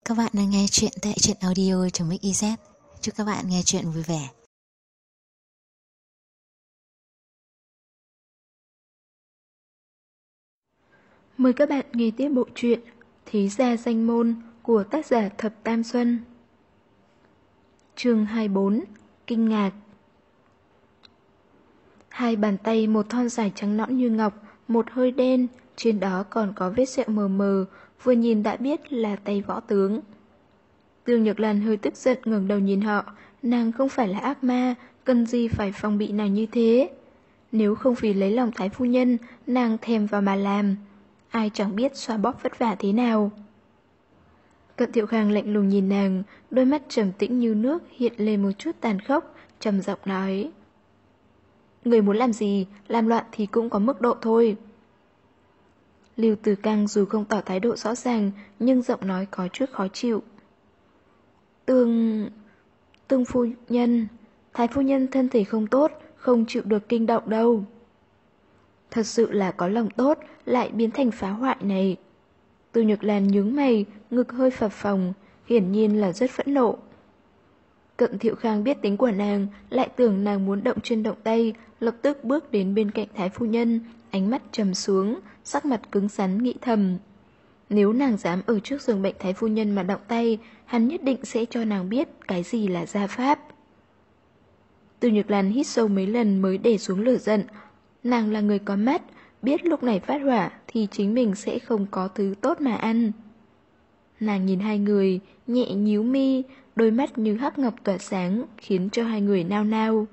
Các bạn đang nghe chuyện tại truyện audio.mix.iz. Chúc các bạn nghe chuyện vui vẻ. Mời các bạn nghe tiếp bộ truyện Thế Gia Danh Môn của tác giả Thập Tam Xuân. Chương 24. Kinh ngạc. Hai bàn tay, một thon dài trắng nõn như ngọc, một hơi đen, trên đó còn có vết sẹo mờ mờ, vừa nhìn đã biết là tay võ tướng. Tương Nhược Lan hơi tức giận ngẩng đầu nhìn họ, nàng không phải là ác ma, cần gì phải phòng bị nàng như thế. Nếu không vì lấy lòng thái phu nhân, nàng thèm vào mà làm. Ai chẳng biết xoa bóp vất vả thế nào. Cận Thiệu Khang lạnh lùng nhìn nàng, đôi mắt trầm tĩnh như nước hiện lên một chút tàn khốc, trầm giọng nói: người muốn làm gì, làm loạn thì cũng có mức độ thôi. Lưu Tử Căng dù không tỏ thái độ rõ ràng, nhưng giọng nói có chút khó chịu. Tương phu nhân, thái phu nhân thân thể không tốt, không chịu được kinh động đâu. Thật sự là có lòng tốt, lại biến thành phá hoại này. Tư Nhược Lan nhướng mày, ngực hơi phập phồng, hiển nhiên là rất phẫn nộ. Cận Thiệu Khang biết tính của nàng, lại tưởng nàng muốn động chân động tay, lập tức bước đến bên cạnh thái phu nhân, ánh mắt trầm xuống, sắc mặt cứng rắn nghĩ thầm. Nếu nàng dám ở trước giường bệnh thái phu nhân mà động tay, hắn nhất định sẽ cho nàng biết cái gì là gia pháp. Tư Nhược Lan hít sâu mấy lần mới để xuống lửa giận. Nàng là người có mắt, biết lúc này phát hỏa thì chính mình sẽ không có thứ tốt mà ăn. Nàng nhìn hai người, nhẹ nhíu mi, đôi mắt như hắc ngọc tỏa sáng, khiến cho hai người nao nao.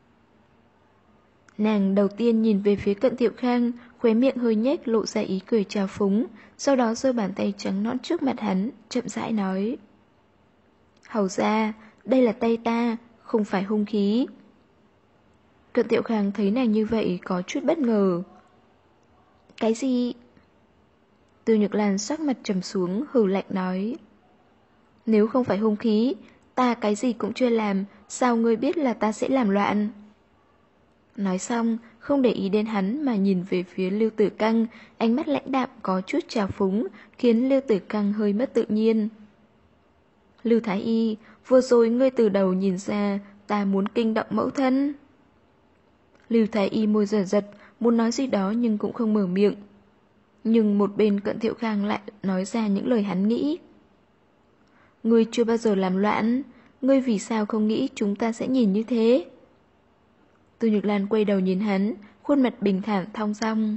Nàng đầu tiên nhìn về phía Cận Thiệu Khang, khóe miệng hơi nhếch lộ ra ý cười trào phúng, sau đó giơ bàn tay trắng nõn trước mặt hắn, chậm rãi nói: hầu ra, đây là tay ta, không phải hung khí. Cận Thiệu Khang thấy nàng như vậy có chút bất ngờ. Cái gì? Tư Nhược Lan sắc mặt trầm xuống, hừ lạnh nói: nếu không phải hung khí, ta cái gì cũng chưa làm, sao ngươi biết là ta sẽ làm loạn? Nói xong, không để ý đến hắn mà nhìn về phía Lưu Tử Căng, ánh mắt lãnh đạm có chút trào phúng, khiến Lưu Tử Căng hơi mất tự nhiên. Lưu Thái Y, vừa rồi ngươi từ đầu nhìn ra ta muốn kinh động mẫu thân. Lưu Thái Y môi giật giật, muốn nói gì đó nhưng cũng không mở miệng. Nhưng một bên Cận Thiệu Khang lại nói ra những lời hắn nghĩ. Ngươi chưa bao giờ làm loạn, ngươi vì sao không nghĩ chúng ta sẽ nhìn như thế? Tư Nhược Lan quay đầu nhìn hắn, khuôn mặt bình thản thong dong.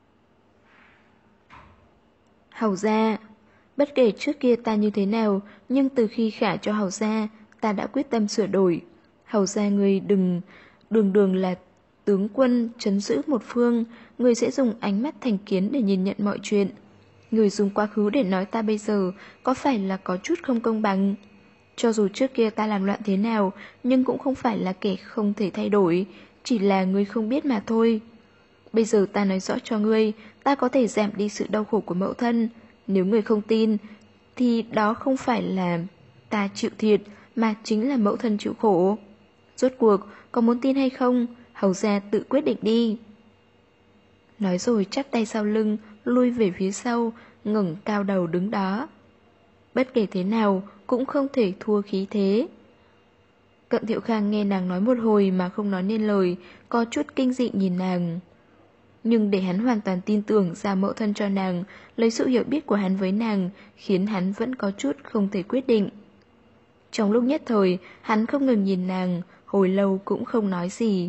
Hầu gia, bất kể trước kia ta như thế nào, nhưng từ khi khả cho hầu gia, ta đã quyết tâm sửa đổi. Hầu gia ngươi đường là tướng quân trấn giữ một phương, người sẽ dùng ánh mắt thành kiến để nhìn nhận mọi chuyện. Người dùng quá khứ để nói ta bây giờ có phải là có chút không công bằng? Cho dù trước kia ta làm loạn thế nào, nhưng cũng không phải là kẻ không thể thay đổi, chỉ là ngươi không biết mà thôi. Bây giờ ta nói rõ cho ngươi, ta có thể giảm đi sự đau khổ của mẫu thân. Nếu ngươi không tin, thì đó không phải là ta chịu thiệt, mà chính là mẫu thân chịu khổ. Rốt cuộc, có muốn tin hay không, hầu gia tự quyết định đi. Nói rồi chắp tay sau lưng, lui về phía sau, ngẩng cao đầu đứng đó. Bất kể thế nào, cũng không thể thua khí thế. Cận Thiệu Khang nghe nàng nói một hồi mà không nói nên lời, có chút kinh dị nhìn nàng. Nhưng để hắn hoàn toàn tin tưởng ra mẫu thân cho nàng, lấy sự hiểu biết của hắn với nàng, khiến hắn vẫn có chút không thể quyết định. Trong lúc nhất thời, hắn không ngừng nhìn nàng, hồi lâu cũng không nói gì.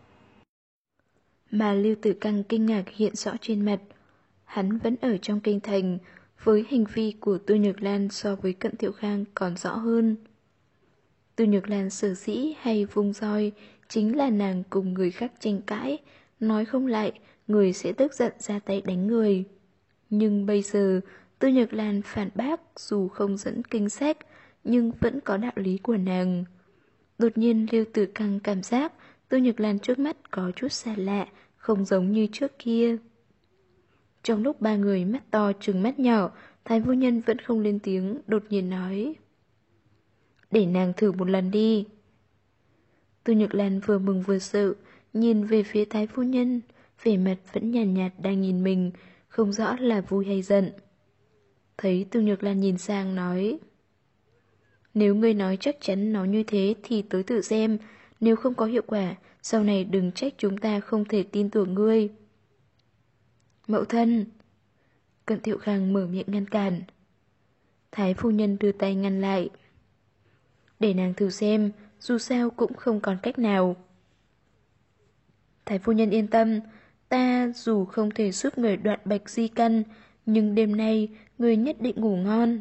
Mà Lưu Tử Căng kinh ngạc hiện rõ trên mặt. Hắn vẫn ở trong kinh thành, với hành vi của Tư Nhược Lan so với Cận Thiệu Khang còn rõ hơn. Tư Nhược Lan sở dĩ hay vung roi chính là nàng cùng người khác tranh cãi, nói không lại, người sẽ tức giận ra tay đánh người. Nhưng bây giờ, Tư Nhược Lan phản bác dù không dẫn kinh sách, nhưng vẫn có đạo lý của nàng. Đột nhiên Lưu Tử Căng cảm giác Tư Nhược Lan trước mắt có chút xa lạ, không giống như trước kia. Trong lúc ba người mắt to trừng mắt nhỏ, Thái phu nhân vẫn không lên tiếng, đột nhiên nói: để nàng thử một lần đi. Tư Nhược Lan vừa mừng vừa sợ, nhìn về phía Thái phu nhân, vẻ mặt vẫn nhàn nhạt đang nhìn mình, không rõ là vui hay giận. Thấy Tư Nhược Lan nhìn sang nói: Nếu ngươi nói chắc chắn nó như thế thì tới thử xem, nếu không có hiệu quả, sau này đừng trách chúng ta không thể tin tưởng ngươi. Mẫu thân. Cận Thiệu Khang mở miệng ngăn cản. Thái phu nhân đưa tay ngăn lại. Để nàng thử xem, dù sao cũng không còn cách nào. Thái phu nhân yên tâm, ta dù không thể giúp người đoạn bạch di căn, nhưng đêm nay người nhất định ngủ ngon.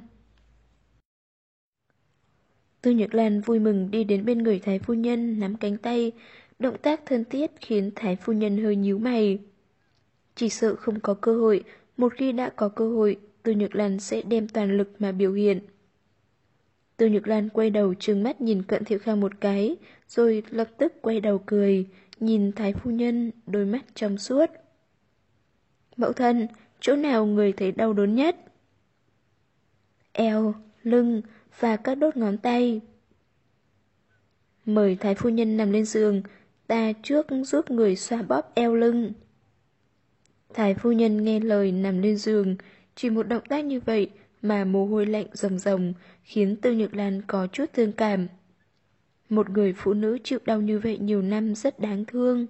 Tư Nhược Lan vui mừng đi đến bên người Thái phu nhân, nắm cánh tay, động tác thân thiết khiến Thái phu nhân hơi nhíu mày. Chỉ sợ không có cơ hội, một khi đã có cơ hội, Tư Nhược Lan sẽ đem toàn lực mà biểu hiện. Tư Nhược Lan quay đầu trừng mắt nhìn Cận Thiệu Khang một cái, rồi lập tức quay đầu cười, nhìn Thái phu nhân, đôi mắt trong suốt. Mẫu thân, chỗ nào người thấy đau đớn nhất? Eo, lưng và các đốt ngón tay. Mời Thái phu nhân nằm lên giường, ta trước giúp người xoa bóp eo lưng. Thái phu nhân nghe lời nằm lên giường, chỉ một động tác như vậy mà mồ hôi lạnh ròng ròng khiến Tư Nhược Lan có chút thương cảm. Một người phụ nữ chịu đau như vậy nhiều năm rất đáng thương.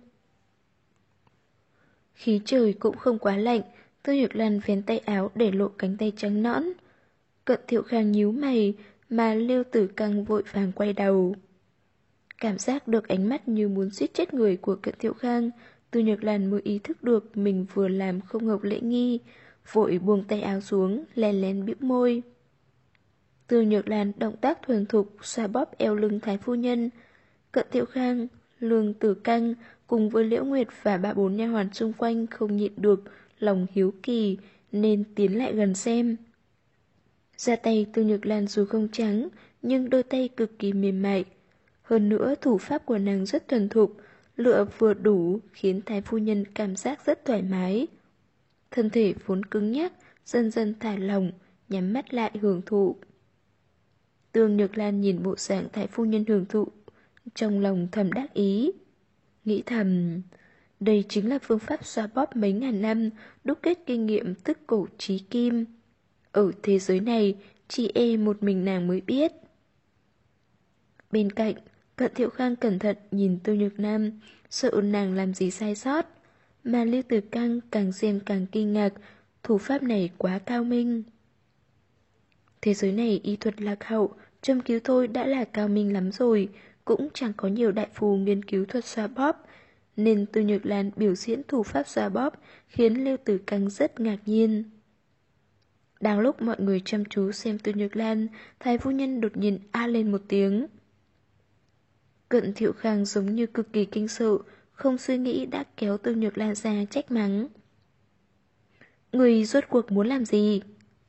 Khí trời cũng không quá lạnh, Tư Nhược Lan vén tay áo để lộ cánh tay trắng nõn. Cận Thiệu Khang nhíu mày mà Lưu Tử Căng vội vàng quay đầu. Cảm giác được ánh mắt như muốn giết chết người của Cận Thiệu Khang, Tư Nhược Lan mới ý thức được mình vừa làm không hợp lễ nghi, vội buông tay áo xuống, lén lén bĩu môi. Tư Nhược Lan động tác thuần thục xoa bóp eo lưng Thái phu nhân. Cận Thiệu Khang, Lương Tử Căng cùng với Liễu Nguyệt và ba bốn nha hoàn xung quanh không nhịn được lòng hiếu kỳ nên tiến lại gần xem. Da tay Tư Nhược Lan dù không trắng nhưng đôi tay cực kỳ mềm mại. Hơn nữa thủ pháp của nàng rất thuần thục, lựa vừa đủ khiến Thái phu nhân cảm giác rất thoải mái. Thân thể vốn cứng nhắc, dần dần thả lỏng, nhắm mắt lại hưởng thụ. Tương Nhược Lan nhìn bộ dạng Thái phu nhân hưởng thụ, trong lòng thầm đắc ý. Nghĩ thầm, đây chính là phương pháp xoa bóp mấy ngàn năm, đúc kết kinh nghiệm tức cổ trí kim. Ở thế giới này, chỉ một mình nàng mới biết. Bên cạnh, Cận Thiệu Khang cẩn thận nhìn Tư Nhược Nam, sợ nàng làm gì sai sót. Mà Lưu Tử Căng càng xem càng kinh ngạc, thủ pháp này quá cao minh. Thế giới này y thuật lạc hậu, châm cứu thôi đã là cao minh lắm rồi, cũng chẳng có nhiều đại phù nghiên cứu thuật xoa bóp, nên Tư Nhược Lan biểu diễn thủ pháp xoa bóp khiến Lưu Tử Căng rất ngạc nhiên. Đang lúc mọi người chăm chú xem Tư Nhược Lan, Thái phu nhân đột nhiên a lên một tiếng. Cận Thiệu Khang giống như cực kỳ kinh sợ, không suy nghĩ đã kéo Tư Nhược Lan ra trách mắng. Người rốt cuộc muốn làm gì?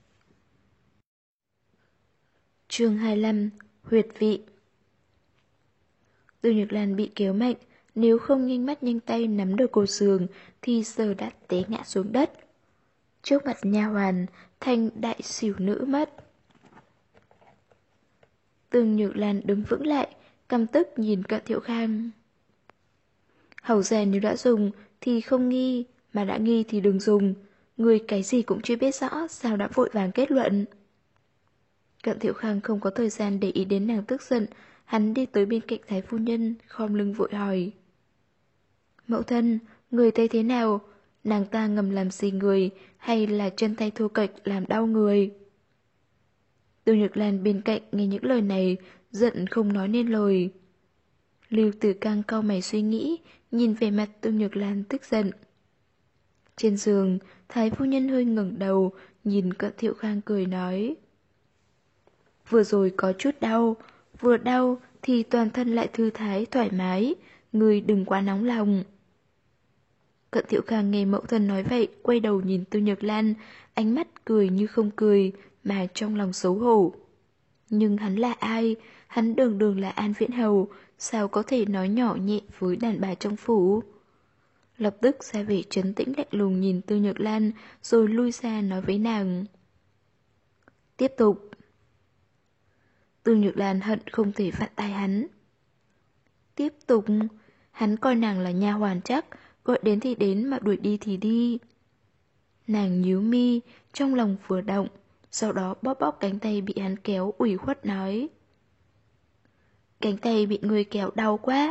Chương 25: Huyệt vị. Tư Nhược Lan bị kéo mạnh, nếu không nhanh mắt nhanh tay nắm được cổ giường thì giờ đã té ngã xuống đất. Trước mặt nha hoàn, thành đại xỉu nữ mất. Tư Nhược Lan đứng vững lại, căm tức nhìn Cận Thiệu Khang. Hầu ra nếu đã dùng thì không nghi, mà đã nghi thì đừng dùng. Người cái gì cũng chưa biết rõ, sao đã vội vàng kết luận. Cận Thiệu Khang không có thời gian để ý đến nàng tức giận, hắn đi tới bên cạnh Thái phu nhân, khom lưng vội hỏi. Mẫu thân, người thấy thế nào? Nàng ta ngầm làm gì người, hay là chân tay thô kệch làm đau người? Tư Nhược Lan bên cạnh nghe những lời này, giận không nói nên lời. Lưu Tử Căng cau mày suy nghĩ, nhìn về mặt Tư Nhược Lan tức giận. Trên giường, Thái phu nhân hơi ngẩng đầu, nhìn Cận Thiệu Khang cười nói. Vừa rồi có chút đau, vừa đau thì toàn thân lại thư thái, thoải mái, người đừng quá nóng lòng. Cận Thiệu Khang nghe mẫu thân nói vậy, quay đầu nhìn Tư Nhược Lan, ánh mắt cười như không cười, mà trong lòng xấu hổ. Nhưng hắn là ai? Hắn đường đường là An Viễn Hầu, sao có thể nói nhỏ nhẹ với đàn bà trong phủ? Lập tức ra vẻ trấn tĩnh lạnh lùng nhìn Tư Nhược Lan, rồi lui ra nói với nàng. Tiếp tục. Tư Nhược Lan hận không thể vặn tay hắn. Tiếp tục, hắn coi nàng là nha hoàn chắc, gọi đến thì đến mà đuổi đi thì đi. Nàng nhíu mi, trong lòng vừa động, Sau đó bóp bóp cánh tay bị hắn kéo, ủy khuất nói: cánh tay bị người kéo đau quá.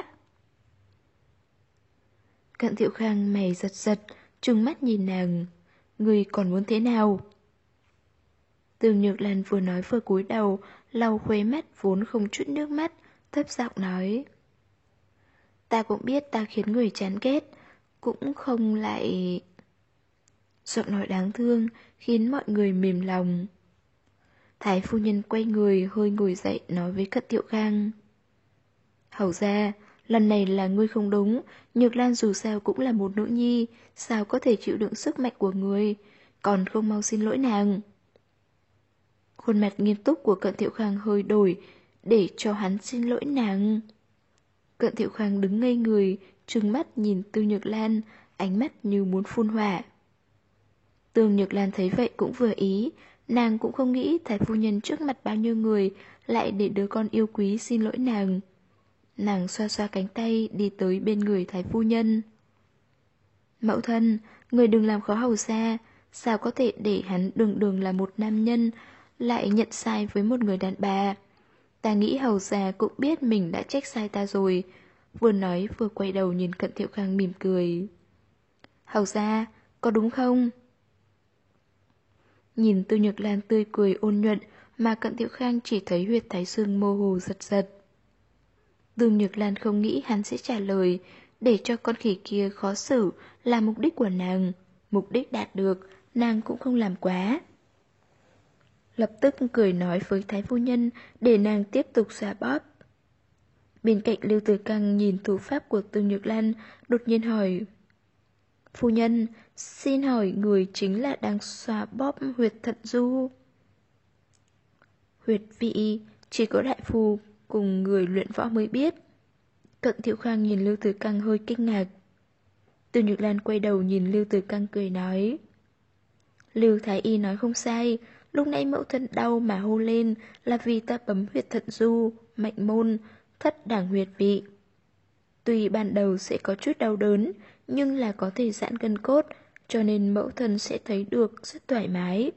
Cận Thiệu Khang mày giật giật, trừng mắt nhìn nàng: người còn muốn thế nào? Tường Nhược Lan vừa nói vừa cúi đầu, lau khuế mắt vốn không chút nước mắt, thấp giọng nói: ta cũng biết ta khiến người chán ghét, cũng không lại... Giọng nói đáng thương khiến mọi người mềm lòng. Thái phu nhân quay người hơi ngồi dậy nói với Cận Thiệu Khang: hầu ra, lần này là ngươi không đúng, Nhược Lan dù sao cũng là một nữ nhi, sao có thể chịu đựng sức mạnh của ngươi, còn không mau xin lỗi nàng. Khuôn mặt nghiêm túc của Cận Thiệu Khang hơi đổi, để cho hắn xin lỗi nàng. Cận Thiệu Khang đứng ngây người, trừng mắt nhìn Tư Nhược Lan, ánh mắt như muốn phun hỏa. Tư Nhược Lan thấy vậy cũng vừa ý, nàng cũng không nghĩ Thái phu nhân trước mặt bao nhiêu người lại để đứa con yêu quý xin lỗi nàng. Nàng xoa xoa cánh tay đi tới bên người Thái phu nhân. Mẫu thân, người đừng làm khó hầu gia, sao có thể để hắn đường đường là một nam nhân lại nhận sai với một người đàn bà. Ta nghĩ hầu gia cũng biết mình đã trách sai ta rồi. Vừa nói vừa quay đầu nhìn Cận Thiệu Khang mỉm cười. Hầu gia, có đúng không? Nhìn Tư Nhược Lan tươi cười ôn nhuận mà Cận Thiệu Khang chỉ thấy huyệt thái dương mơ hồ giật giật. Tư Nhược Lan không nghĩ hắn sẽ trả lời, để cho con khỉ kia khó xử là mục đích của nàng. Mục đích đạt được, nàng cũng không làm quá. Lập tức cười nói với Thái phu nhân để nàng tiếp tục xoa bóp. Bên cạnh Lưu Tử Căng nhìn thủ pháp của Tư Nhược Lan, đột nhiên hỏi: phu nhân, xin hỏi người chính là đang xoa bóp huyệt thận du? Huyệt vị chỉ có đại phu cùng người luyện võ mới biết. Cận Thiệu Khang nhìn Lưu Tử Căng hơi kinh ngạc. Tư Nhược Lan quay đầu nhìn Lưu Tử Căng cười nói: Lưu Thái Y nói không sai, lúc nãy mẫu thân đau mà hô lên là vì ta bấm huyệt thận du, mệnh môn, thất đẳng huyệt vị. Tuy ban đầu sẽ có chút đau đớn, nhưng là có thể giãn gân cốt, cho nên mẫu thân sẽ thấy được rất thoải mái.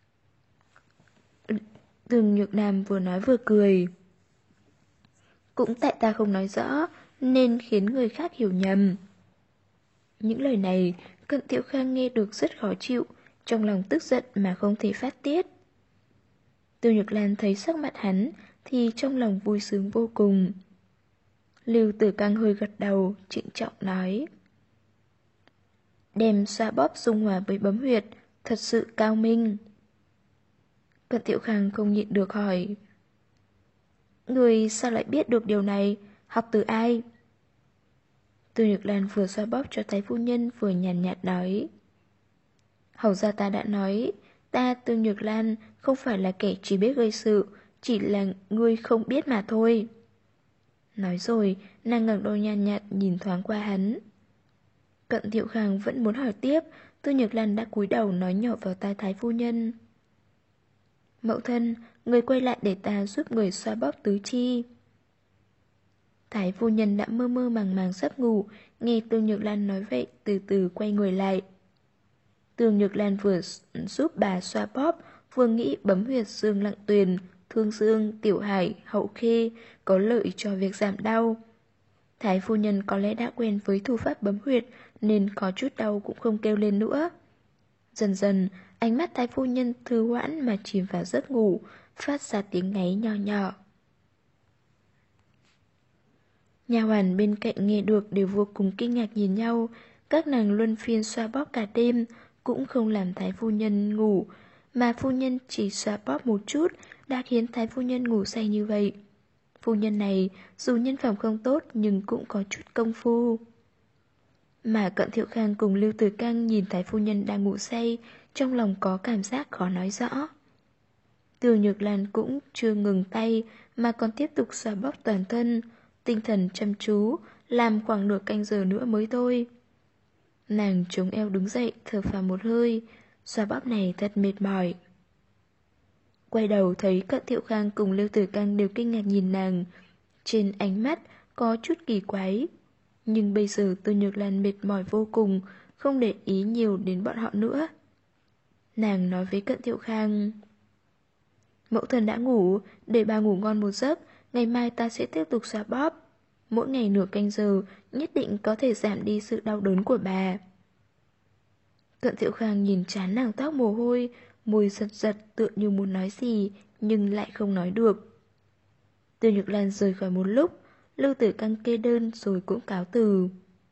Thường Nhược Nam vừa nói vừa cười. Cũng tại ta không nói rõ, nên khiến người khác hiểu nhầm. Những lời này, Cận Thiệu Khang nghe được rất khó chịu, trong lòng tức giận mà không thể phát tiết. Tư Nhược Lan thấy sắc mặt hắn, thì trong lòng vui sướng vô cùng. Lưu Tử Căng hơi gật đầu, trịnh trọng nói: đem xoa bóp dung hòa với bấm huyệt, thật sự cao minh. Cận Thiệu Khang không nhịn được hỏi: người sao lại biết được điều này, học từ ai? Tư Nhược Lan vừa xoa bóp cho Thái phu nhân vừa nhàn nhạt nói: hầu gia ta đã nói, ta Tư Nhược Lan không phải là kẻ chỉ biết gây sự, chỉ là ngươi không biết mà thôi. Nói rồi, nàng ngẩng đầu nhàn nhạt nhìn thoáng qua hắn. Cận Thiệu Khang vẫn muốn hỏi tiếp, Tư Nhược Lan đã cúi đầu nói nhỏ vào tai Thái phu nhân: mẫu thân, người quay lại để ta giúp người xoa bóp tứ chi. Thái phu nhân đã mơ mơ màng màng sắp ngủ, nghe Tư Nhược Lan nói vậy từ từ quay người lại. Tư Nhược Lan vừa giúp bà xoa bóp, vừa nghĩ bấm huyệt Dương Lặng Tuyền, Thương Dương, Tiểu Hải, Hậu Khê có lợi cho việc giảm đau. Thái phu nhân có lẽ đã quen với thủ pháp bấm huyệt nên có chút đau cũng không kêu lên nữa. Dần dần, ánh mắt Thái phu nhân thư hoãn mà chìm vào giấc ngủ, phát ra tiếng ngáy nho nhỏ. Nha hoàn bên cạnh nghe được đều vô cùng kinh ngạc nhìn nhau, các nàng luân phiên xoa bóp cả đêm, cũng không làm Thái phu nhân ngủ, mà phu nhân chỉ xoa bóp một chút đã khiến Thái phu nhân ngủ say như vậy. Phu nhân này dù nhân phẩm không tốt nhưng cũng có chút công phu. Mà Cận Thiệu Khang cùng Lưu Tử Căng nhìn Thái phu nhân đang ngủ say, trong lòng có cảm giác khó nói rõ. Từ Nhược Lan cũng chưa ngừng tay mà còn tiếp tục xoa bóp toàn thân, tinh thần chăm chú, làm khoảng nửa canh giờ nữa mới thôi. Nàng chống eo đứng dậy, thở phào một hơi, xoa bóp này thật mệt mỏi. Quay đầu thấy Cận Thiệu Khang cùng Lưu Tử Căng đều kinh ngạc nhìn nàng, trên ánh mắt có chút kỳ quái. Nhưng bây giờ Tư Nhược Lan mệt mỏi vô cùng, không để ý nhiều đến bọn họ nữa. Nàng nói với Cận Thiệu Khang: Mẫu thân đã ngủ, để bà ngủ ngon một giấc, ngày mai ta sẽ tiếp tục xoa bóp. Mỗi ngày nửa canh giờ, nhất định có thể giảm đi sự đau đớn của bà. Thuận Diệu Khang nhìn trán nàng toát mồ hôi, môi giật giật tựa như muốn nói gì, nhưng lại không nói được. Tiêu Nhược Lan rời khỏi một lúc, Lưu Tử Căng kê đơn rồi cũng cáo từ.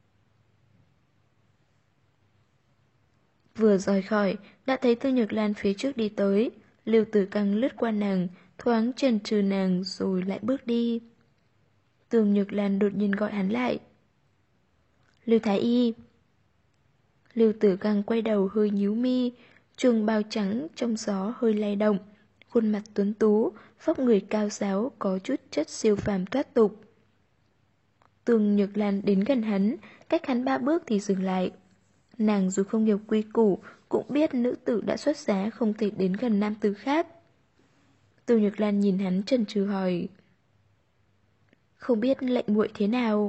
Vừa rời khỏi, đã thấy Tiêu Nhược Lan phía trước đi tới. Lưu Tử Căng lướt qua nàng, thoáng chần chừ nàng rồi lại bước đi. Tiêu Nhược Lan đột nhiên gọi hắn lại. Lưu Thái Y. Lưu Tử Căng quay đầu hơi nhíu mi, trường bào trắng trong gió hơi lay động, khuôn mặt tuấn tú, vóc người cao ráo có chút chất siêu phàm thoát tục. Tương Nhược Lan đến gần hắn, cách hắn 3 bước thì dừng lại. Nàng dù không hiểu quy củ, cũng biết nữ tử đã xuất giá không thể đến gần nam tử khác. Tương Nhược Lan nhìn hắn chần chừ hỏi. Không biết lệnh muội thế nào?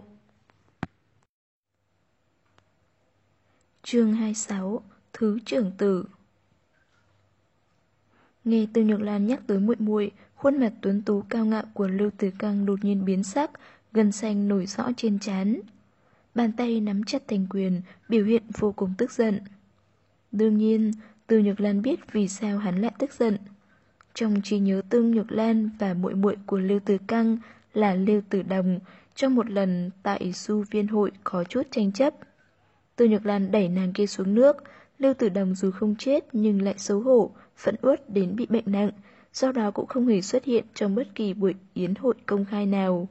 Chương 26, Thứ trưởng tử. Nghe Tương Nhược Lan nhắc tới muội muội, khuôn mặt tuấn tú cao ngạo của Lưu Tử Căng đột nhiên biến sắc, gân xanh nổi rõ trên trán. Bàn tay nắm chặt thành quyền, biểu hiện vô cùng tức giận. Đương nhiên, Tương Nhược Lan biết vì sao hắn lại tức giận. Trong trí nhớ Tương Nhược Lan và muội muội của Lưu Tử Căng là Lưu Tử Đồng, trong một lần tại du viên hội có chút tranh chấp. Tương Nhược Lan đẩy nàng kia xuống nước, Lưu Tử Đồng dù không chết nhưng lại xấu hổ, phẫn uất đến bị bệnh nặng, sau đó cũng không hề xuất hiện trong bất kỳ buổi yến hội công khai nào.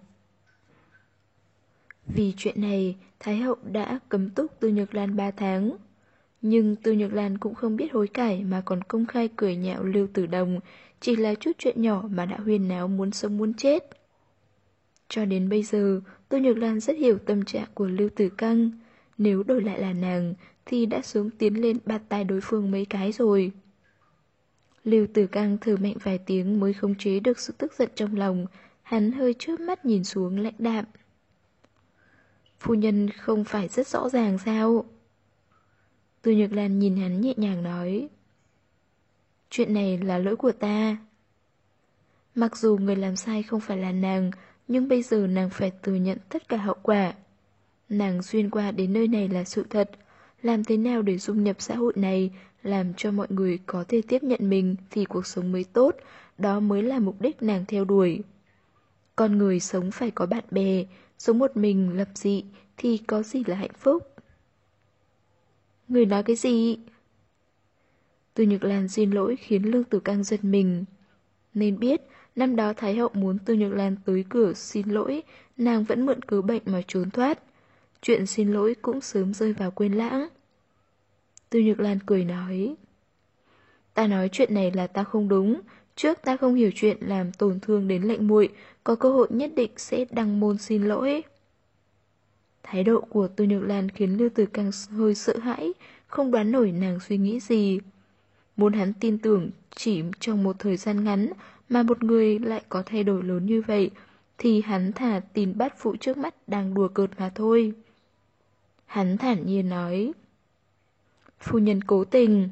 Vì chuyện này, Thái hậu đã cấm túc Tư Nhược Lan 3 tháng. Nhưng Tư Nhược Lan cũng không biết hối cải mà còn công khai cười nhạo Lưu Tử Đồng, chỉ là chút chuyện nhỏ mà đã huyên náo muốn sống muốn chết. Cho đến bây giờ, Tư Nhược Lan rất hiểu tâm trạng của Lưu Tử Căng. Nếu đổi lại là nàng, thì đã xuống tiến lên bạt tai đối phương mấy cái rồi. Lưu Tử Căng thở mạnh vài tiếng mới khống chế được sự tức giận trong lòng, hắn hơi chớp mắt nhìn xuống lãnh đạm. Phu nhân không phải rất rõ ràng sao? Tư Nhược Lan nhìn hắn nhẹ nhàng nói. Chuyện này là lỗi của ta. Mặc dù người làm sai không phải là nàng, nhưng bây giờ nàng phải thừa nhận tất cả hậu quả. Nàng xuyên qua đến nơi này là sự thật. Làm thế nào để dung nhập xã hội này, làm cho mọi người có thể tiếp nhận mình thì cuộc sống mới tốt, đó mới là mục đích nàng theo đuổi. Con người sống phải có bạn bè, sống một mình lập dị thì có gì là hạnh phúc. Người nói cái gì? Từ Nhược Lan xin lỗi khiến Lương Tử Căng giật mình. Nên biết, năm đó Thái hậu muốn Từ Nhược Lan tới cửa xin lỗi, nàng vẫn mượn cớ bệnh mà trốn thoát. Chuyện xin lỗi cũng sớm rơi vào quên lãng. Từ Nhược Lan cười nói. Ta nói chuyện này là ta không đúng. Trước ta không hiểu chuyện làm tổn thương đến lệnh muội, có cơ hội nhất định sẽ đăng môn xin lỗi. Thái độ của Từ Nhược Lan khiến Lưu Tử Căng hơi sợ hãi, không đoán nổi nàng suy nghĩ gì. Muốn hắn tin tưởng chỉ trong một thời gian ngắn mà một người lại có thay đổi lớn như vậy, thì hắn thả tin bát phụ trước mắt đang đùa cợt mà thôi. Hắn thản nhiên nói. Phu nhân cố tình.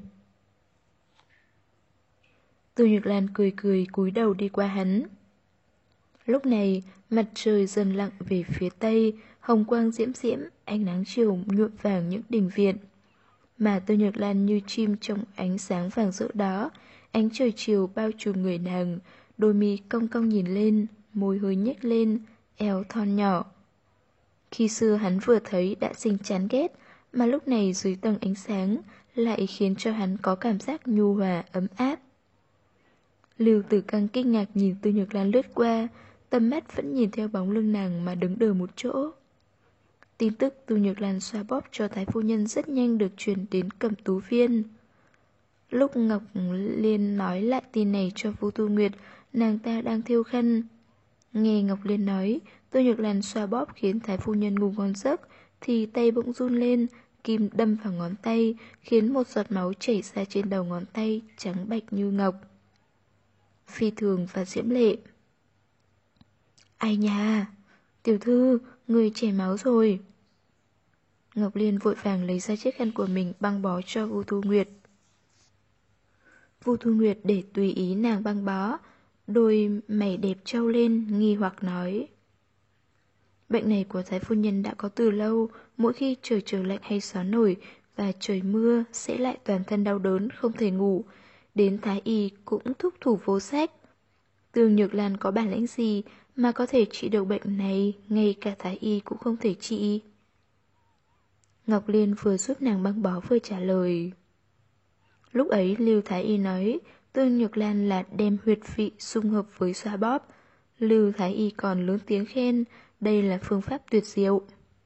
Từ Nhược Lan cười cười cúi đầu đi qua hắn. Lúc này, mặt trời dần lặn về phía tây, hồng quang diễm diễm, ánh nắng chiều nhuộm vàng những đình viện. Mà Tư Nhược Lan như chim trong ánh sáng vàng rỡ đó, ánh trời chiều bao trùm người nàng, đôi mi cong cong nhìn lên, môi hơi nhếch lên, eo thon nhỏ. Khi xưa hắn vừa thấy đã sinh chán ghét, mà lúc này dưới tầng ánh sáng lại khiến cho hắn có cảm giác nhu hòa ấm áp. Lưu Tử Căng kinh ngạc nhìn Tư Nhược Lan lướt qua, tầm mắt vẫn nhìn theo bóng lưng nàng mà đứng đờ một chỗ. Tin tức Tư Nhược Lan xoa bóp cho Thái phu nhân rất nhanh được truyền đến Cẩm Tú Viên. Lúc Ngọc Liên nói lại tin này cho Vu Tu Nguyệt, nàng ta đang thêu khăn. Nghe Ngọc Liên nói, Tư Nhược Lan xoa bóp khiến Thái phu nhân ngủ ngon giấc, thì tay bỗng run lên, kim đâm vào ngón tay, khiến một giọt máu chảy ra trên đầu ngón tay, trắng bạch như ngọc. Phi thường và diễm lệ. Ai nha, tiểu thư, người chảy máu rồi. Ngọc Liên vội vàng lấy ra chiếc khăn của mình băng bó cho Vu Thu Nguyệt. Vu Thu Nguyệt để tùy ý nàng băng bó, Đôi mày đẹp trao lên, nghi hoặc nói. Bệnh này của Thái phu nhân đã có từ lâu, mỗi khi trời trở lạnh hay gió nổi và trời mưa sẽ lại toàn thân đau đớn, không thể ngủ. Đến Thái y cũng thúc thủ vô sách. Tương Nhược Lan có bản lĩnh gì mà có thể trị được bệnh này, ngay cả Thái y cũng không thể trị. Ngọc Liên vừa giúp nàng băng bó vừa trả lời. Lúc ấy Lưu Thái y nói Tương Nhược Lan là đem huyệt vị xung hợp với xoa bóp. Lưu Thái y còn lớn tiếng khen đây là phương pháp tuyệt diệu.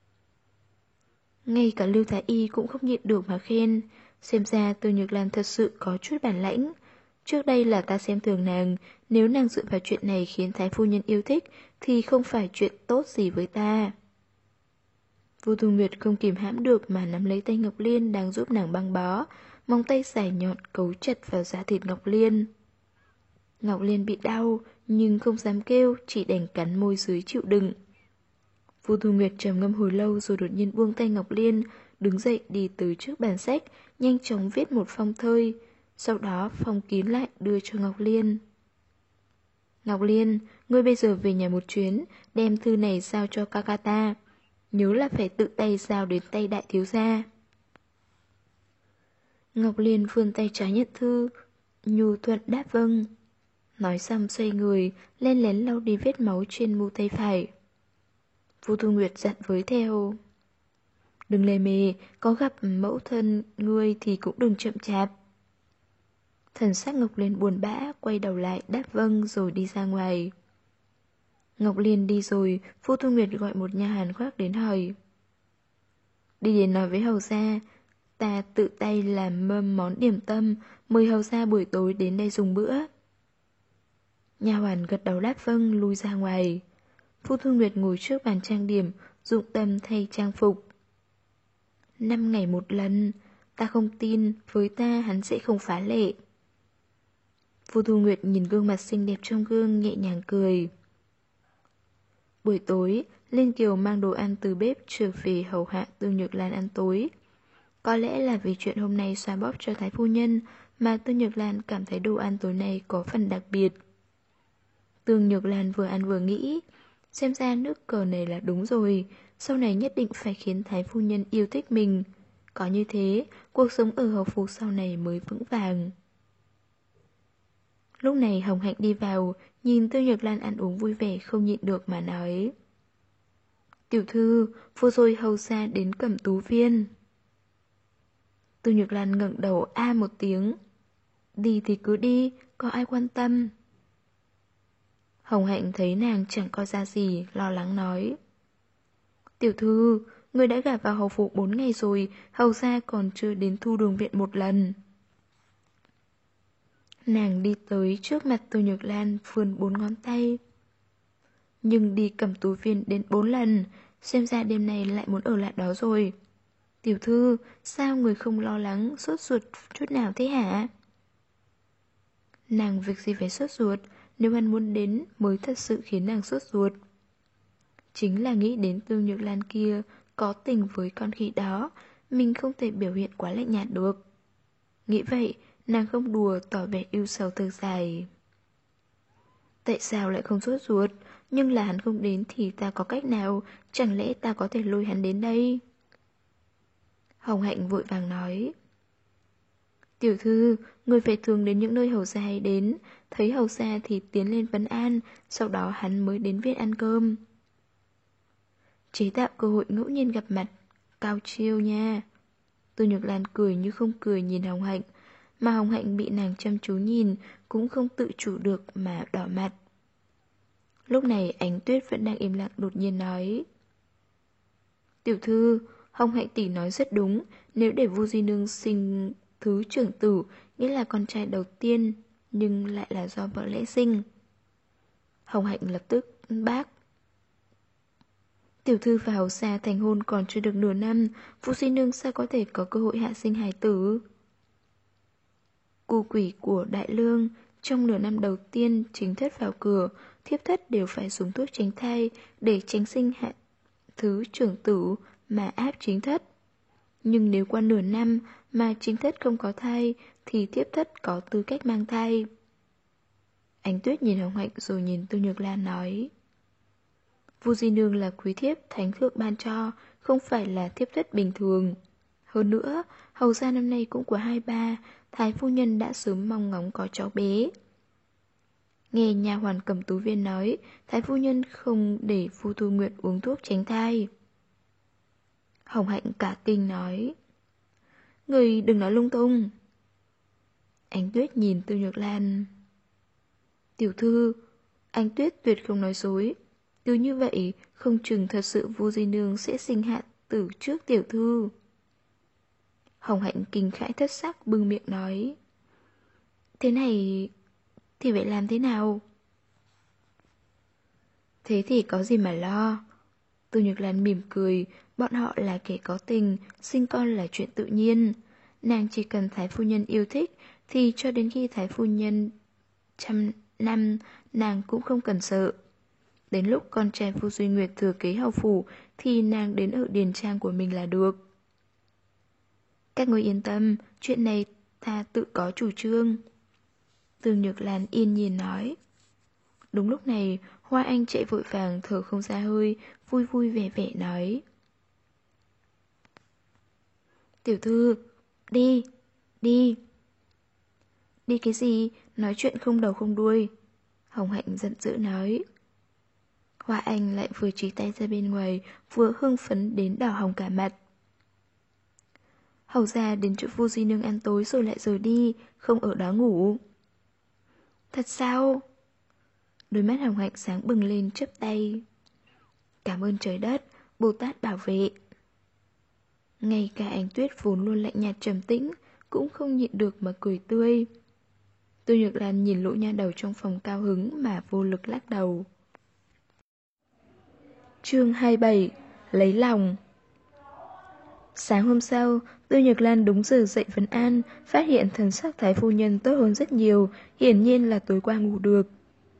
Ngay cả Lưu Thái y cũng không nhịn được mà khen. Xem ra Tương Nhược Lan thật sự có chút bản lãnh. Trước đây là ta xem thường nàng, nếu nàng dựa vào chuyện này khiến Thái phu nhân yêu thích thì không phải chuyện tốt gì với ta. Vu Thu Nguyệt không kìm hãm được mà nắm lấy tay Ngọc Liên đang giúp nàng băng bó, móng tay dài nhọn cấu chặt vào da thịt Ngọc Liên. Ngọc Liên bị đau nhưng không dám kêu, chỉ đành cắn môi dưới chịu đựng. Vu Thu Nguyệt trầm ngâm hồi lâu rồi đột nhiên buông tay Ngọc Liên, đứng dậy đi tới trước bàn sách, nhanh chóng viết một phong thơ, sau đó phong kín lại đưa cho Ngọc Liên. Ngọc Liên, ngươi bây giờ về nhà một chuyến, đem thư này giao cho Kakata. Nhớ là phải tự tay giao đến tay đại thiếu gia. Ngọc Liên vươn tay trái nhận thư, nhu thuận đáp vâng. Nói xong xoay người, len lén lau đi vết máu trên mu tay phải. Vu Thu Nguyệt dặn với theo. Đừng lề mề, có gặp mẫu thân ngươi thì cũng đừng chậm chạp. Thần sắc Ngọc Liên buồn bã, quay đầu lại đáp vâng rồi đi ra ngoài. Ngọc Liên đi rồi, Vu Thu Nguyệt gọi một nha hoàn khác đến hỏi. Đi đến nói với hầu gia, ta tự tay làm mâm món điểm tâm, mời hầu gia buổi tối đến đây dùng bữa. Nha hoàn gật đầu đáp vâng, lui ra ngoài. Vu Thu Nguyệt ngồi trước bàn trang điểm, dụng tâm thay trang phục. 5 ngày một lần, ta không tin, với ta hắn sẽ không phá lệ. Vu Thu Nguyệt nhìn gương mặt xinh đẹp trong gương nhẹ nhàng cười. Buổi tối, Liên Kiều mang đồ ăn từ bếp trở về hầu hạ Tương Nhược Lan ăn tối. Có lẽ là vì chuyện hôm nay xoa bóp cho Thái phu nhân mà Tương Nhược Lan cảm thấy đồ ăn tối nay có phần đặc biệt. Tương Nhược Lan vừa ăn vừa nghĩ, xem ra nước cờ này là đúng rồi, sau này nhất định phải khiến Thái phu nhân yêu thích mình. Có như thế, cuộc sống ở hầu phủ sau này mới vững vàng. Lúc này Hồng Hạnh đi vào, nhìn Tương Nhược Lan ăn uống vui vẻ không nhịn được mà nói. Tiểu thư, vừa rồi hầu gia đến Cẩm Tú Viên. Tương Nhược Lan ngẩng đầu a một tiếng. Đi thì cứ đi, có ai quan tâm. Hồng Hạnh thấy nàng chẳng có ra gì, lo lắng nói. Tiểu thư, người đã gả vào hầu phủ 4 ngày rồi, hầu gia còn chưa đến Thu Đường viện một lần. Nàng đi tới trước mặt Tô Nhược Lan vươn 4 ngón tay. Nhưng đi Cẩm Tú Viên đến 4 lần, xem ra đêm nay lại muốn ở lại đó rồi. Tiểu thư, sao người không lo lắng, sốt ruột chút nào thế hả? Nàng việc gì phải sốt ruột, nếu hắn muốn đến mới thật sự khiến nàng sốt ruột. Chính là nghĩ đến Tương Nhược Lan kia có tình với con khỉ đó, mình không thể biểu hiện quá lạnh nhạt được. Nghĩ vậy, nàng không đùa tỏ vẻ yêu sầu thở dài. Tại sao lại không sốt ruột? Nhưng là hắn không đến thì ta có cách nào? Chẳng lẽ ta có thể lôi hắn đến đây? Hồng Hạnh vội vàng nói. Tiểu thư, người phải thường đến những nơi hầu gia hay đến, thấy hầu gia thì tiến lên vấn an, sau đó hắn mới đến viện ăn cơm. Chế tạo cơ hội ngẫu nhiên gặp mặt, cao chiêu nha. Tô Nhược Lan cười như không cười nhìn Hồng Hạnh, mà Hồng Hạnh bị nàng chăm chú nhìn, cũng không tự chủ được mà đỏ mặt. Lúc này Ánh Tuyết vẫn đang im lặng đột nhiên nói. Tiểu thư, Hồng Hạnh tỷ nói rất đúng, nếu để Vu Di Nương sinh thứ trưởng tử, nghĩa là con trai đầu tiên, nhưng lại là do vợ lẽ sinh. Hồng Hạnh lập tức bác. Tiểu thư và hầu gia thành hôn còn chưa được nửa năm, Vu Di Nương sao có thể có cơ hội hạ sinh hài tử? Cu quỷ của Đại Lương, trong nửa năm đầu tiên chính thất vào cửa, thiếp thất đều phải dùng thuốc tránh thai để tránh sinh hạ thứ trưởng tử mà áp chính thất. Nhưng nếu qua nửa năm mà chính thất không có thai thì thiếp thất có tư cách mang thai. Ánh Tuyết nhìn Hồng Hạnh rồi nhìn Tư Nhược Lan nói: Vu Di Nương là quý thiếp thánh thượng ban cho, không phải là thiếp thất bình thường. Hơn nữa, hầu gia năm nay cũng của 23, thái phu nhân đã sớm mong ngóng có cháu bé. Nghe nha hoàn Cẩm Tú Viên nói, thái phu nhân không để Vu Thu Nguyệt uống thuốc tránh thai. Hồng Hạnh cả kinh nói: Người đừng nói lung tung. Ánh Tuyết nhìn Tư Nhược Lan: Tiểu thư, Ánh Tuyết tuyệt không nói dối. Cứ như vậy, không chừng thật sự Vu Di Nương sẽ sinh hạ tử trước tiểu thư. Hồng Hạnh kinh khãi thất sắc bưng miệng nói: Thế này thì phải làm thế nào? Thế thì có gì mà lo. Tư Nhược Lan mỉm cười, bọn họ là kẻ có tình, sinh con là chuyện tự nhiên. Nàng chỉ cần thái phu nhân yêu thích, thì cho đến khi thái phu nhân 100 năm, nàng cũng không cần sợ. Đến lúc con trai Vu Duy Nguyệt thừa kế hầu phủ, thì nàng đến ở điền trang của mình là được. Các ngươi yên tâm, chuyện này ta tự có chủ trương. Tư Nhược Lan yên nhiên nói. Đúng lúc này, Hoa Anh chạy vội vàng thở không ra hơi, vui vui vẻ vẻ nói: Tiểu thư, đi, đi. Đi cái gì, nói chuyện không đầu không đuôi. Hồng Hạnh giận dữ nói. Hoa Anh lại vừa chỉ tay ra bên ngoài, vừa hưng phấn đến đỏ hồng cả mặt. Hầu ra đến chỗ Vu Di Nương ăn tối rồi lại rời đi, không ở đó ngủ. Thật sao? Đôi mắt Hồng Hạnh sáng bừng lên chớp tay. Cảm ơn trời đất, Bồ Tát bảo vệ. Ngay cả Ánh Tuyết vốn luôn lạnh nhạt trầm tĩnh, cũng không nhịn được mà cười tươi. Tư Nhược Lan nhìn lũ nha đầu trong phòng cao hứng mà vô lực lắc đầu. Chương 27: Lấy lòng. Sáng hôm sau, Tư Nhược Lan đúng giờ dậy vấn an, phát hiện thần sắc thái phu nhân tốt hơn rất nhiều, hiển nhiên là tối qua ngủ được.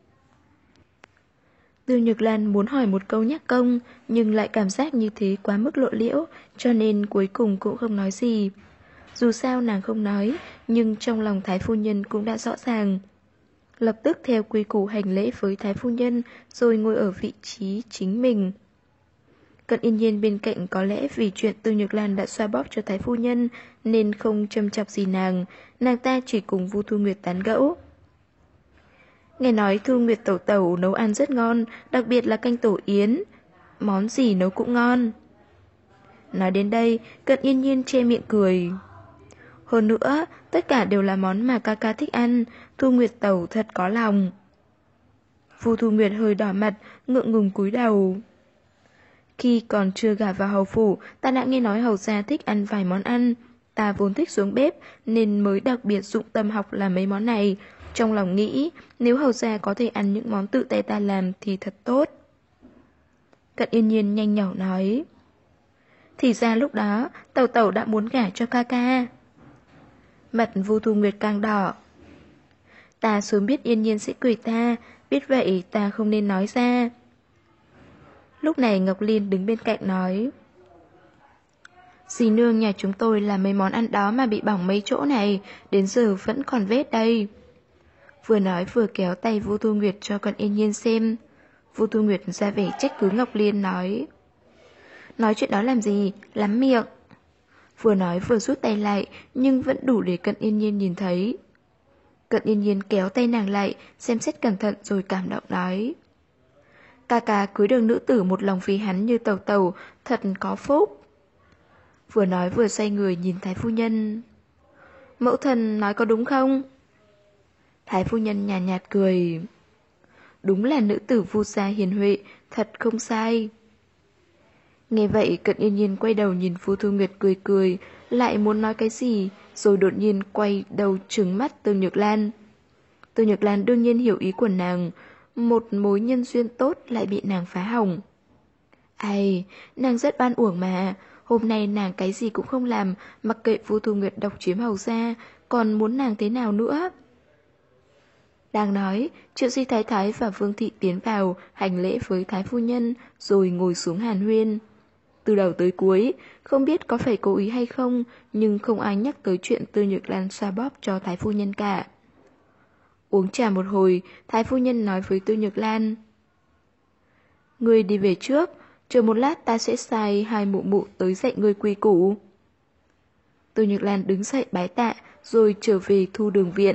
Tư Nhược Lan muốn hỏi một câu nhắc công, nhưng lại cảm giác như thế quá mức lộ liễu, cho nên cuối cùng cũng không nói gì. Dù sao nàng không nói, nhưng trong lòng thái phu nhân cũng đã rõ ràng. Lập tức theo quy củ hành lễ với thái phu nhân, rồi ngồi ở vị trí chính mình. Cận Yên Nhiên bên cạnh có lẽ vì chuyện Tư Nhược Lan đã xoa bóp cho thái phu nhân nên không châm chọc gì nàng ta chỉ cùng Vu Thu Nguyệt tán gẫu. Nghe nói Thu Nguyệt tẩu tẩu nấu ăn rất ngon, đặc biệt là canh tổ yến, món gì nấu cũng ngon. Nói đến đây, Cận Yên Nhiên che miệng cười. Hơn nữa, tất cả đều là món mà ca ca thích ăn, Thu Nguyệt tẩu thật có lòng. Vu Thu Nguyệt hơi đỏ mặt, ngượng ngùng cúi đầu. Khi còn chưa gả vào hầu phủ, ta đã nghe nói hầu gia thích ăn vài món ăn. Ta vốn thích xuống bếp, nên mới đặc biệt dụng tâm học làm mấy món này. Trong lòng nghĩ, nếu hầu gia có thể ăn những món tự tay ta làm thì thật tốt. Cận Yên Nhiên nhanh nhỏ nói. Thì ra lúc đó, tẩu tẩu đã muốn gả cho ca ca. Mặt Vu Thu Nguyệt càng đỏ. Ta sớm biết Yên Nhiên sẽ cười ta, biết vậy ta không nên nói ra. Lúc này Ngọc Liên đứng bên cạnh nói. Dì nương nhà chúng tôi làm mấy món ăn đó mà bị bỏng mấy chỗ này, đến giờ vẫn còn vết đây. Vừa nói vừa kéo tay Vu Thu Nguyệt cho Cận Yên Nhiên xem. Vu Thu Nguyệt ra vẻ trách cứ Ngọc Liên nói. Nói chuyện đó làm gì, lắm miệng. Vừa nói vừa rút tay lại, nhưng vẫn đủ để Cận Yên Nhiên nhìn thấy. Cận Yên Nhiên kéo tay nàng lại, xem xét cẩn thận rồi cảm động nói. Ca ca cưới được nữ tử một lòng vì hắn như tẩu tẩu, thật có phúc. Vừa nói vừa xoay người nhìn thái phu nhân. Mẫu thân nói có đúng không? Thái phu nhân nhàn nhạt cười. Đúng là nữ tử Vu gia hiền huệ, thật không sai. Nghe vậy Cận Yên Nhiên quay đầu nhìn Vu Thu Nguyệt cười cười, lại muốn nói cái gì, rồi đột nhiên quay đầu trừng mắt Tư Nhược Lan. Tư Nhược Lan đương nhiên hiểu ý của nàng, một mối nhân duyên tốt lại bị nàng phá hỏng. Ai, nàng rất oan uổng mà, hôm nay nàng cái gì cũng không làm, mặc kệ Vu Thu Nguyệt độc chiếm hầu gia, còn muốn nàng thế nào nữa? Đang nói, Triệu Di Thái Thái và Vương Thị tiến vào, hành lễ với Thái Phu Nhân, rồi ngồi xuống hàn huyên. Từ đầu tới cuối, không biết có phải cố ý hay không, nhưng không ai nhắc tới chuyện Tư Nhược Lan xoa bóp cho Thái Phu Nhân cả. Uống trà một hồi, Thái phu nhân nói với Tư Nhược Lan. Ngươi đi về trước, chờ một lát ta sẽ sai hai mụ mụ tới dạy ngươi quy củ. Tư Nhược Lan đứng dậy bái tạ, rồi trở về Thu Đường viện.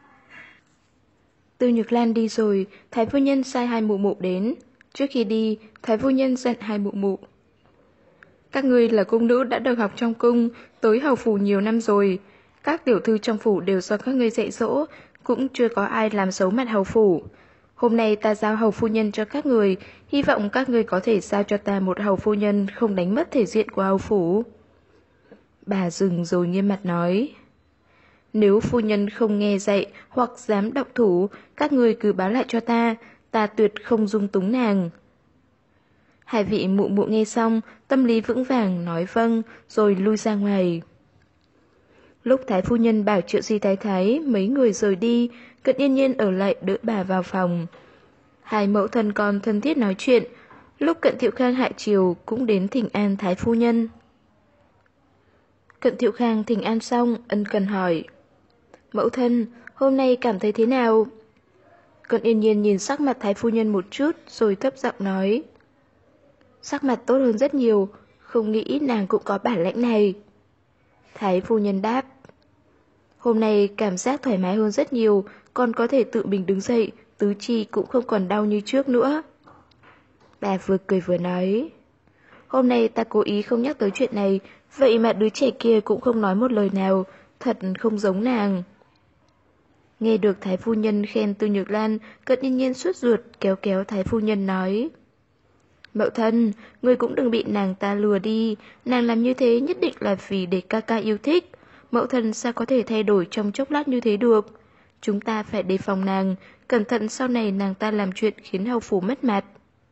Tư Nhược Lan đi rồi, Thái phu nhân sai hai mụ mụ đến. Trước khi đi, Thái phu nhân dặn hai mụ mụ. Các ngươi là cung nữ đã được học trong cung, tới hầu phủ nhiều năm rồi. Các tiểu thư trong phủ đều do các ngươi dạy dỗ, cũng chưa có ai làm xấu mặt hầu phủ. Hôm nay ta giao hầu phu nhân cho các người, hy vọng các ngươi có thể giao cho ta một hầu phu nhân không đánh mất thể diện của hầu phủ. Bà dừng rồi nghiêm mặt nói. Nếu phu nhân không nghe dạy hoặc dám động thủ, các người cứ báo lại cho ta tuyệt không dung túng nàng. Hai vị mụ mụ nghe xong, tâm lý vững vàng nói vâng, rồi lui ra ngoài. Lúc Thái phu nhân bảo Triệu Di Thái Thái mấy người rời đi, Cận Yên Nhiên ở lại đỡ bà vào phòng. Hai mẫu thân con thân thiết nói chuyện, lúc Cận Thiệu Khang hạ triều cũng đến thỉnh an Thái phu nhân. Cận Thiệu Khang thỉnh an xong, ân cần hỏi. Mẫu thân, hôm nay cảm thấy thế nào? Cận Yên Nhiên nhìn sắc mặt Thái phu nhân một chút, rồi thấp giọng nói. Sắc mặt tốt hơn rất nhiều, không nghĩ nàng cũng có bản lãnh này. Thái phu nhân đáp. Hôm nay cảm giác thoải mái hơn rất nhiều, còn có thể tự mình đứng dậy, tứ chi cũng không còn đau như trước nữa. Bà vừa cười vừa nói. Hôm nay ta cố ý không nhắc tới chuyện này, vậy mà đứa trẻ kia cũng không nói một lời nào, thật không giống nàng. Nghe được Thái phu nhân khen Tư Nhược Lan, Cận Yên Nhiên sốt ruột kéo kéo Thái phu nhân nói. Mẫu thân, người cũng đừng bị nàng ta lừa đi, nàng làm như thế nhất định là vì để ca ca yêu thích. Mẫu thân sao có thể thay đổi trong chốc lát như thế được? Chúng ta phải đề phòng nàng, cẩn thận sau này nàng ta làm chuyện khiến hầu phủ mất mặt.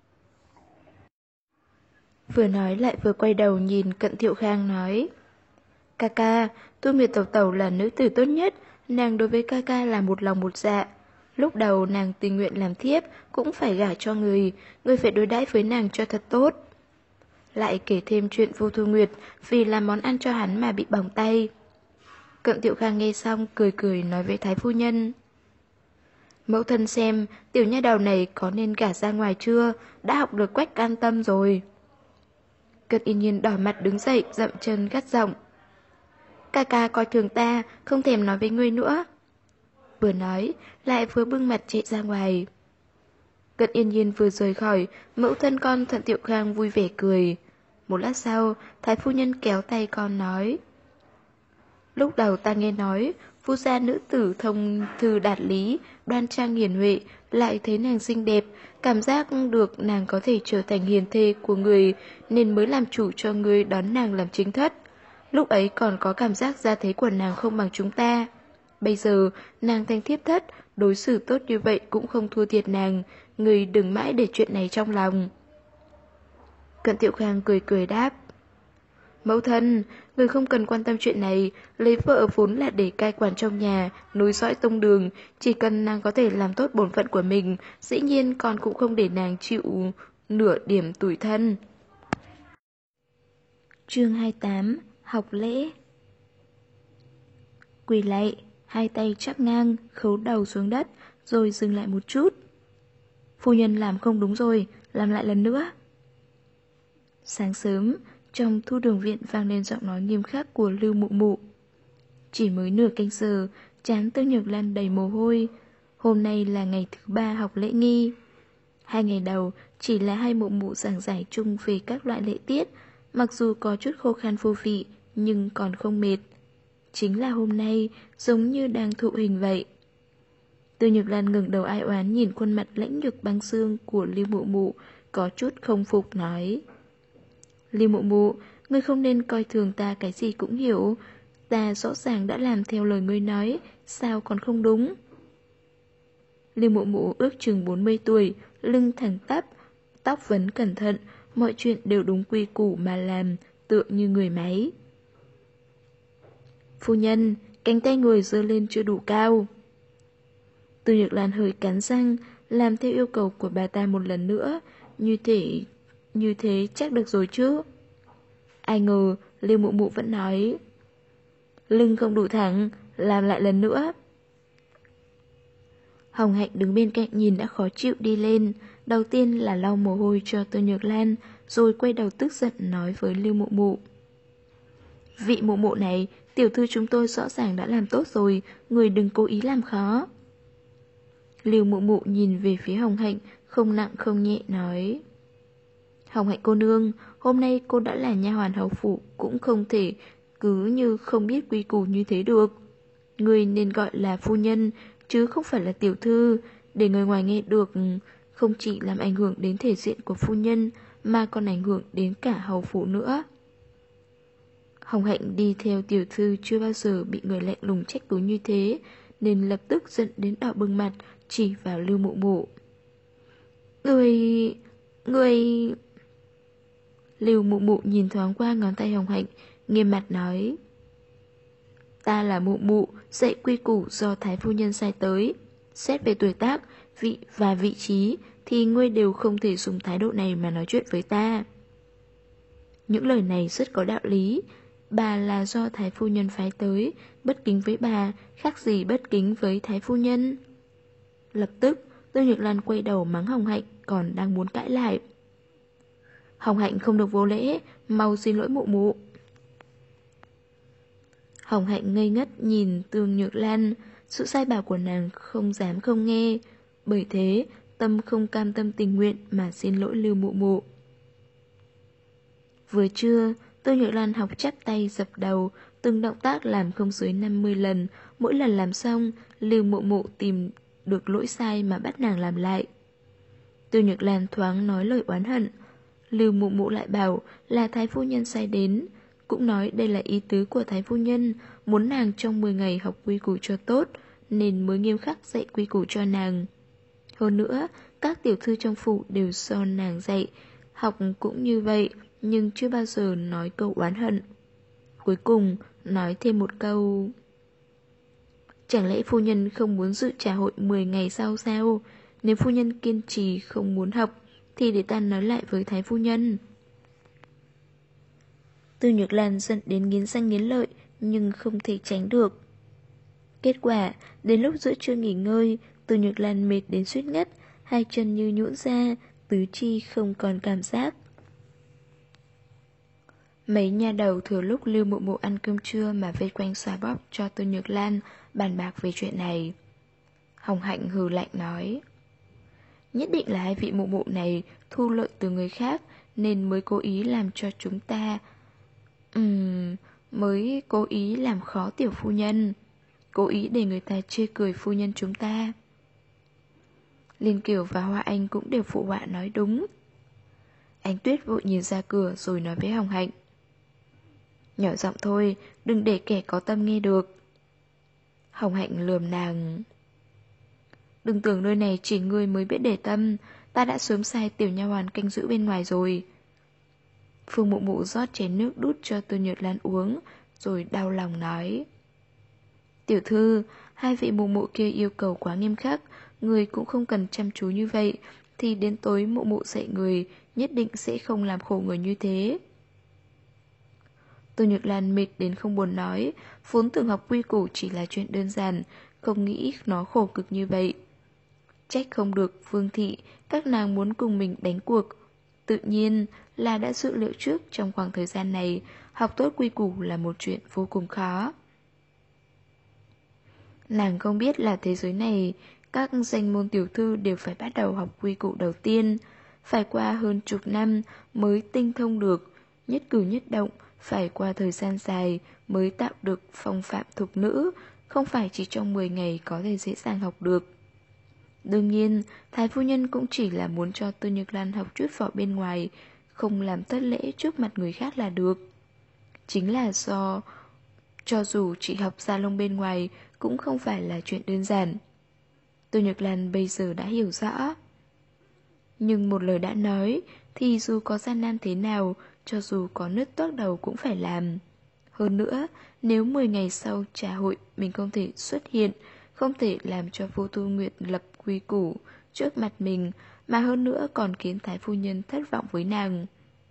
Vừa nói lại vừa quay đầu nhìn Cận Thiệu Khang nói. Ca ca, Tu Miệt Tẩu Tẩu là nữ tử tốt nhất, nàng đối với ca ca là một lòng một dạ. Lúc đầu nàng tình nguyện làm thiếp, cũng phải gả cho người phải đối đãi với nàng cho thật tốt. Lại kể thêm chuyện Vô Thu Nguyệt vì làm món ăn cho hắn mà bị bỏng tay. Cận Thiệu Khang nghe xong cười cười nói với Thái phu nhân. Mẫu thân xem, tiểu nha đầu này có nên gả ra ngoài chưa, đã học được quách can tâm rồi. Cận Yên Nhiên đỏ mặt đứng dậy, dậm chân gắt giọng. Ca ca coi thường ta, không thèm nói với ngươi nữa. Vừa nói, lại vừa bưng mặt chạy ra ngoài. Cận Yên Nhiên vừa rời khỏi, mẫu thân con Thận Thiệu Khang vui vẻ cười. Một lát sau, Thái phu nhân kéo tay con nói. Lúc đầu ta nghe nói, phu gia nữ tử thông thư đạt lý, đoan trang hiền huệ, lại thấy nàng xinh đẹp, cảm giác được nàng có thể trở thành hiền thê của người, nên mới làm chủ cho người đón nàng làm chính thất. Lúc ấy còn có cảm giác gia thế của nàng không bằng chúng ta. Bây giờ, nàng thành thiếp thất, đối xử tốt như vậy cũng không thua thiệt nàng, người đừng mãi để chuyện này trong lòng. Cận Thiệu Khang cười cười đáp. Mẫu thân, người không cần quan tâm chuyện này, lấy vợ vốn là để cai quản trong nhà, nối dõi tông đường, chỉ cần nàng có thể làm tốt bổn phận của mình, dĩ nhiên con cũng không để nàng chịu nửa điểm tủi thân. Chương 28. Học lễ. Quỳ lạy, hai tay chắp ngang, khấu đầu xuống đất, rồi dừng lại một chút. Phu nhân làm không đúng rồi, làm lại lần nữa. Sáng sớm, trong Thu Đường viện vang lên giọng nói nghiêm khắc của Lưu Mụ Mụ. Chỉ mới nửa canh giờ, trán Tư Nhược Lan đầy mồ hôi. Hôm nay là ngày thứ 3 học lễ nghi. 2 ngày đầu chỉ là hai mụ mụ giảng giải chung về các loại lễ tiết, mặc dù có chút khô khan vô vị, nhưng còn không mệt. Chính là hôm nay, giống như đang thụ hình vậy. Tư Nhược Lan ngẩng đầu ai oán nhìn khuôn mặt lãnh nhược băng xương của Lưu Mụ Mụ, có chút không phục nói. Lưu Mụ Mụ, ngươi không nên coi thường ta cái gì cũng hiểu. Ta rõ ràng đã làm theo lời ngươi nói, sao còn không đúng? Lưu Mụ Mụ ước chừng 40 tuổi, lưng thẳng tắp, tóc vấn cẩn thận, mọi chuyện đều đúng quy củ mà làm, tựa như người máy. Phu nhân, cánh tay người giơ lên chưa đủ cao. Tư Nhược Lan hơi cắn răng, làm theo yêu cầu của bà ta một lần nữa, như thế chắc được rồi chứ. Ai ngờ, Lưu Mụ Mụ vẫn nói. Lưng không đủ thẳng, làm lại lần nữa. Hồng Hạnh đứng bên cạnh nhìn đã khó chịu đi lên. Đầu tiên là lau mồ hôi cho Tô Nhược Lan, rồi quay đầu tức giận nói với Lưu Mụ Mụ. Vị mụ mụ này, tiểu thư chúng tôi rõ ràng đã làm tốt rồi, người đừng cố ý làm khó. Lưu Mụ Mụ nhìn về phía Hồng Hạnh, không nặng không nhẹ nói. Hồng Hạnh cô nương, hôm nay cô đã là nha hoàn hầu phủ, cũng không thể cứ như không biết quy củ như thế được. Người nên gọi là phu nhân, chứ không phải là tiểu thư, để người ngoài nghe được, không chỉ làm ảnh hưởng đến thể diện của phu nhân, mà còn ảnh hưởng đến cả hầu phủ nữa. Hồng Hạnh đi theo tiểu thư chưa bao giờ bị người lạnh lùng trách cứ như thế, nên lập tức giận đến đỏ bừng mặt, chỉ vào Lưu Mụ Mụ. Người... Lưu Mụ Mụ nhìn thoáng qua ngón tay Hồng Hạnh, nghiêm mặt nói. Ta là Mụ Mụ, dạy quy củ do Thái phu nhân sai tới. Xét về tuổi tác, vị và vị trí, thì ngươi đều không thể dùng thái độ này mà nói chuyện với ta. Những lời này rất có đạo lý. Bà là do Thái phu nhân phái tới, bất kính với bà, khác gì bất kính với Thái phu nhân. Lập tức, Tô Nhược Lan quay đầu mắng Hồng Hạnh, còn đang muốn cãi lại. Hồng Hạnh không được vô lễ, mau xin lỗi Mụ Mụ. Hồng Hạnh ngây ngất nhìn Tương Nhược Lan, sự sai bảo của nàng không dám không nghe, bởi thế tâm không cam tâm tình nguyện mà xin lỗi Lưu Mụ Mụ. Vừa trưa, Tương Nhược Lan học chắp tay dập đầu, từng động tác làm không dưới 50 lần, mỗi lần làm xong, Lưu Mụ Mụ tìm được lỗi sai mà bắt nàng làm lại. Tương Nhược Lan thoáng nói lời oán hận, Lưu Mụ Mụ lại bảo là Thái phu nhân sai đến, cũng nói đây là ý tứ của Thái phu nhân, muốn nàng trong 10 ngày học quy củ cho tốt, nên mới nghiêm khắc dạy quy củ cho nàng. Hơn nữa, các tiểu thư trong phủ đều do nàng dạy, học cũng như vậy, nhưng chưa bao giờ nói câu oán hận. Cuối cùng, nói thêm một câu. Chẳng lẽ phu nhân không muốn dự trà hội 10 ngày sau sao? Nếu phu nhân kiên trì không muốn học, thì để ta nói lại với Thái phu nhân. Từ Nhược Lan giận đến nghiến răng nghiến lợi, nhưng không thể tránh được. Kết quả, đến lúc giữa trưa nghỉ ngơi, Từ Nhược Lan mệt đến suýt ngất, hai chân như nhũn ra, tứ chi không còn cảm giác. Mấy nha đầu thừa lúc Lưu Mụ Mụ ăn cơm trưa mà vây quanh xoa bóp cho Từ Nhược Lan bàn bạc về chuyện này. Hồng Hạnh hừ lạnh nói. Nhất định là hai vị mụ mụ này thu lợi từ người khác nên mới cố ý làm cho chúng ta... mới cố ý làm khó tiểu phu nhân. Cố ý để người ta chê cười phu nhân chúng ta. Liên Kiều và Hoa Anh cũng đều phụ họa nói đúng. Ánh Tuyết vội nhìn ra cửa rồi nói với Hồng Hạnh. Nhỏ giọng thôi, đừng để kẻ có tâm nghe được. Hồng Hạnh lườm nàng. Đừng tưởng nơi này chỉ ngươi mới biết để tâm, ta đã sớm sai tiểu nha hoàn canh giữ bên ngoài rồi. Phương Mụ Mụ rót chén nước đút cho Từ Nhược Lan uống, rồi đau lòng nói. Tiểu thư, hai vị mụ mụ kia yêu cầu quá nghiêm khắc, người cũng không cần chăm chú như vậy, thì đến tối mụ mụ dạy người, nhất định sẽ không làm khổ người như thế. Từ Nhược Lan mệt đến không buồn nói, vốn tưởng học quy củ chỉ là chuyện đơn giản, không nghĩ nó khổ cực như vậy. Trách không được Phương Thị, các nàng muốn cùng mình đánh cuộc. Tự nhiên là đã dự liệu trước trong khoảng thời gian này, học tốt quy củ là một chuyện vô cùng khó. Nàng không biết là thế giới này, các danh môn tiểu thư đều phải bắt đầu học quy củ đầu tiên, phải qua hơn chục năm mới tinh thông được, nhất cử nhất động, phải qua thời gian dài mới tạo được phong phạm thục nữ, không phải chỉ trong 10 ngày có thể dễ dàng học được. Đương nhiên, Thái phu nhân cũng chỉ là muốn cho Tư Nhược Lan học chút võ bên ngoài, không làm thất lễ trước mặt người khác là được. Chính là do, cho dù chỉ học da lông bên ngoài cũng không phải là chuyện đơn giản. Tư Nhược Lan bây giờ đã hiểu rõ. Nhưng một lời đã nói, thì dù có gian nan thế nào, cho dù có nứt toác đầu cũng phải làm. Hơn nữa, nếu 10 ngày sau trà hội mình không thể xuất hiện, không thể làm cho Vô Tu Nguyệt lập quy củ trước mặt mình, mà hơn nữa còn khiến Thái phu nhân thất vọng với nàng.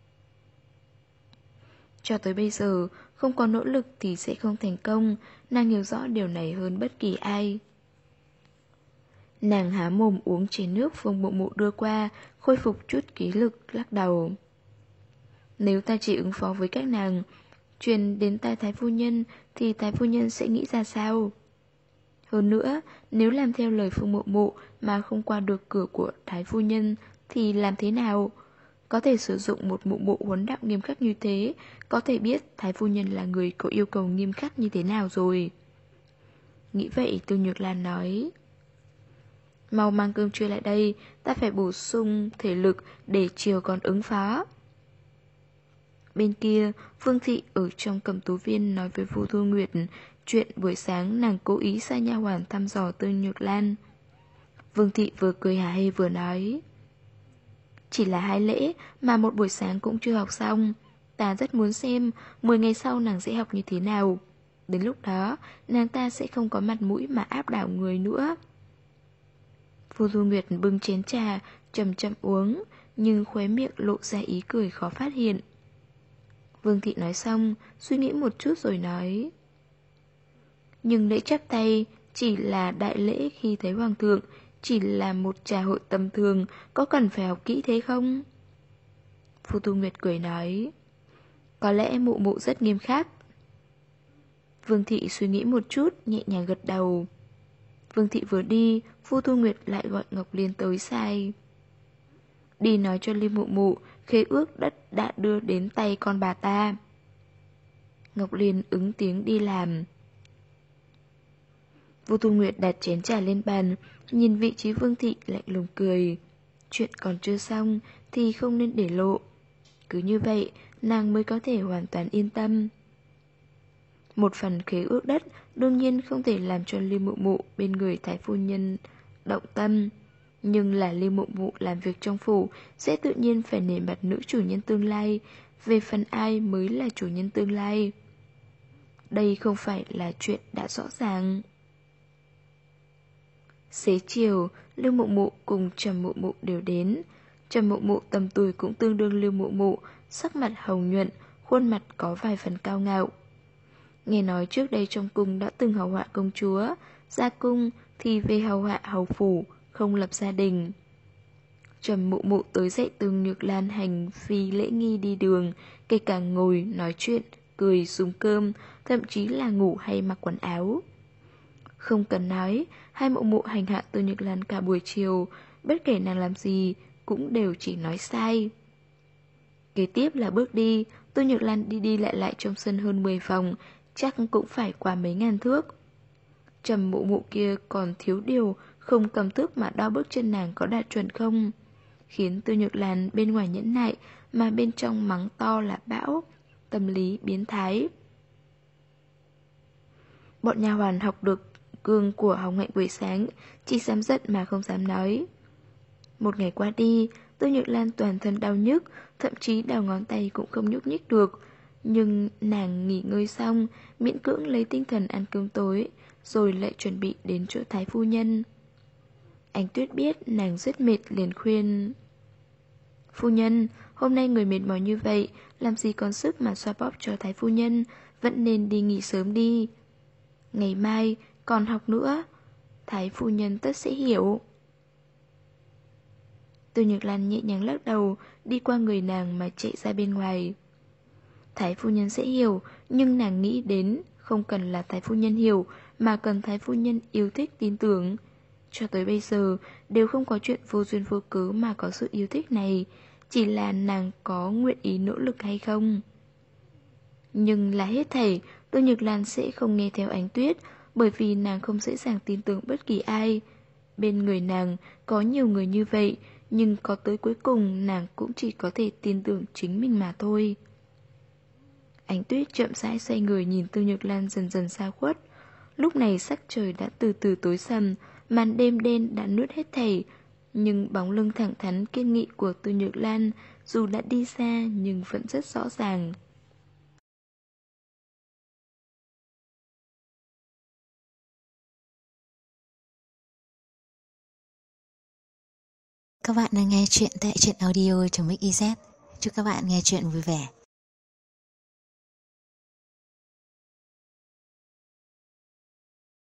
Cho tới bây giờ, không có nỗ lực thì sẽ không thành công, nàng hiểu rõ điều này hơn bất kỳ ai. Nàng há mồm uống chén nước Phương Mụ Mụ đưa qua, khôi phục chút ký lực, lắc đầu. Nếu ta chỉ ứng phó với các nàng, truyền đến tai Thái phu nhân thì Thái phu nhân sẽ nghĩ ra sao? Hơn nữa, nếu làm theo lời Phương Mụ Mụ mà không qua được cửa của Thái phu nhân thì làm thế nào? Có thể sử dụng một mụ mụ huấn đạo nghiêm khắc như thế, có thể biết Thái phu nhân là người có yêu cầu nghiêm khắc như thế nào rồi. Nghĩ vậy Tiêu Nhược Lan nói, mau mang cơm trưa lại đây, ta phải bổ sung thể lực để chiều còn ứng phó. Bên kia, Phương Thị ở trong Cẩm Tú Viên nói với Vu Thu Nguyệt chuyện buổi sáng nàng cố ý sai nha hoàn thăm dò Tiêu Nhược Lan. Vương Thị vừa cười hả hê vừa nói, chỉ là 2 lễ mà một buổi sáng cũng chưa học xong. Ta rất muốn xem 10 ngày sau nàng sẽ học như thế nào. Đến lúc đó, nàng ta sẽ không có mặt mũi mà áp đảo người nữa. Vu Thu Nguyệt bưng chén trà, chậm chậm uống, nhưng khóe miệng lộ ra ý cười khó phát hiện. Vương Thị nói xong, suy nghĩ một chút rồi nói, nhưng lễ chắp tay chỉ là đại lễ khi thấy hoàng thượng, chỉ là một trà hội tầm thường, có cần phải học kỹ thế không? Vu Thu Nguyệt cười nói, có lẽ mụ mụ rất nghiêm khắc. Vương Thị suy nghĩ một chút, nhẹ nhàng gật đầu. Vương Thị vừa đi, Vu Thu Nguyệt lại gọi Ngọc Liên tới sai. Đi nói cho Liên mụ mụ, khế ước đất đã đưa đến tay con bà ta. Ngọc Liên ứng tiếng đi làm. Vu Thu Nguyệt đặt chén trà lên bàn, nhìn vị trí Vương Thị lạnh lùng cười. Chuyện còn chưa xong thì không nên để lộ. Cứ như vậy, nàng mới có thể hoàn toàn yên tâm. Một phần khế ước đất đương nhiên không thể làm cho Liên mụ mụ bên người Thái phu nhân động tâm. Nhưng là Liên mụ mụ làm việc trong phủ sẽ tự nhiên phải nể mặt nữ chủ nhân tương lai. Về phần ai mới là chủ nhân tương lai, đây không phải là chuyện đã rõ ràng. Xế chiều, Lưu Mụ Mụ cùng Trầm Mụ Mụ đều đến. Trầm Mụ Mụ tầm tuổi cũng tương đương Lưu Mụ Mụ, sắc mặt hồng nhuận, khuôn mặt có vài phần cao ngạo. Nghe nói trước đây trong cung đã từng hầu hạ công chúa, ra cung thì về hầu hạ hầu phủ, không lập gia đình. Trầm Mụ Mụ tới dậy từng Nhược Lan hành phi lễ nghi đi đường, kể cả ngồi, nói chuyện, cười, dùng cơm, thậm chí là ngủ hay mặc quần áo. Không cần nói, hai mụ mụ hành hạ Từ Nhược Lan cả buổi chiều, bất kể nàng làm gì cũng đều chỉ nói sai. Kế tiếp là bước đi, Từ Nhược Lan đi đi lại lại trong sân hơn 10 vòng, chắc cũng phải qua mấy ngàn thước. Trầm Mụ Mụ kia còn thiếu điều, không cầm thước mà đo bước chân nàng có đạt chuẩn không, khiến Từ Nhược Lan bên ngoài nhẫn nại mà bên trong mắng to là bão, tâm lý biến thái. Bọn nha hoàn học được gương của Hồng Hạnh buổi sáng, chỉ dám giận mà không dám nói. Một ngày qua đi, Tư Nhược Lan toàn thân đau nhức, thậm chí đầu ngón tay cũng không nhúc nhích được. Nhưng nàng nghỉ ngơi xong, miễn cưỡng lấy tinh thần ăn cơm tối, rồi lại chuẩn bị đến chỗ Thái phu nhân. Ánh Tuyết biết nàng rất mệt liền khuyên, phu nhân, hôm nay người mệt mỏi như vậy, làm gì còn sức mà xoa bóp cho Thái phu nhân, vẫn nên đi nghỉ sớm đi. Ngày mai còn học nữa, Thái phu nhân tất sẽ hiểu. Từ Nhược Lan nhẹ nhàng lắc đầu, đi qua người nàng mà chạy ra bên ngoài. Thái phu nhân sẽ hiểu, nhưng nàng nghĩ đến không cần là Thái phu nhân hiểu, mà cần Thái phu nhân yêu thích tin tưởng. Cho tới bây giờ đều không có chuyện vô duyên vô cớ mà có sự yêu thích này, chỉ là nàng có nguyện ý nỗ lực hay không. Nhưng là hết thảy, Tô Nhược Lan sẽ không nghe theo Ánh Tuyết, bởi vì nàng không dễ dàng tin tưởng bất kỳ ai. Bên người nàng có nhiều người như vậy, nhưng có tới cuối cùng nàng cũng chỉ có thể tin tưởng chính mình mà thôi. Ánh Tuyết chậm rãi xoay người nhìn Tô Nhược Lan dần dần xa khuất. Lúc này sắc trời đã từ từ tối sầm, màn đêm đen đã nuốt hết thảy. Nhưng bóng lưng thẳng thắn kiên nghị của Tô Nhược Lan dù đã đi xa nhưng vẫn rất rõ ràng. Các bạn đang nghe chuyện tại truyện audio.mix.iz. Chúc các bạn nghe chuyện vui vẻ.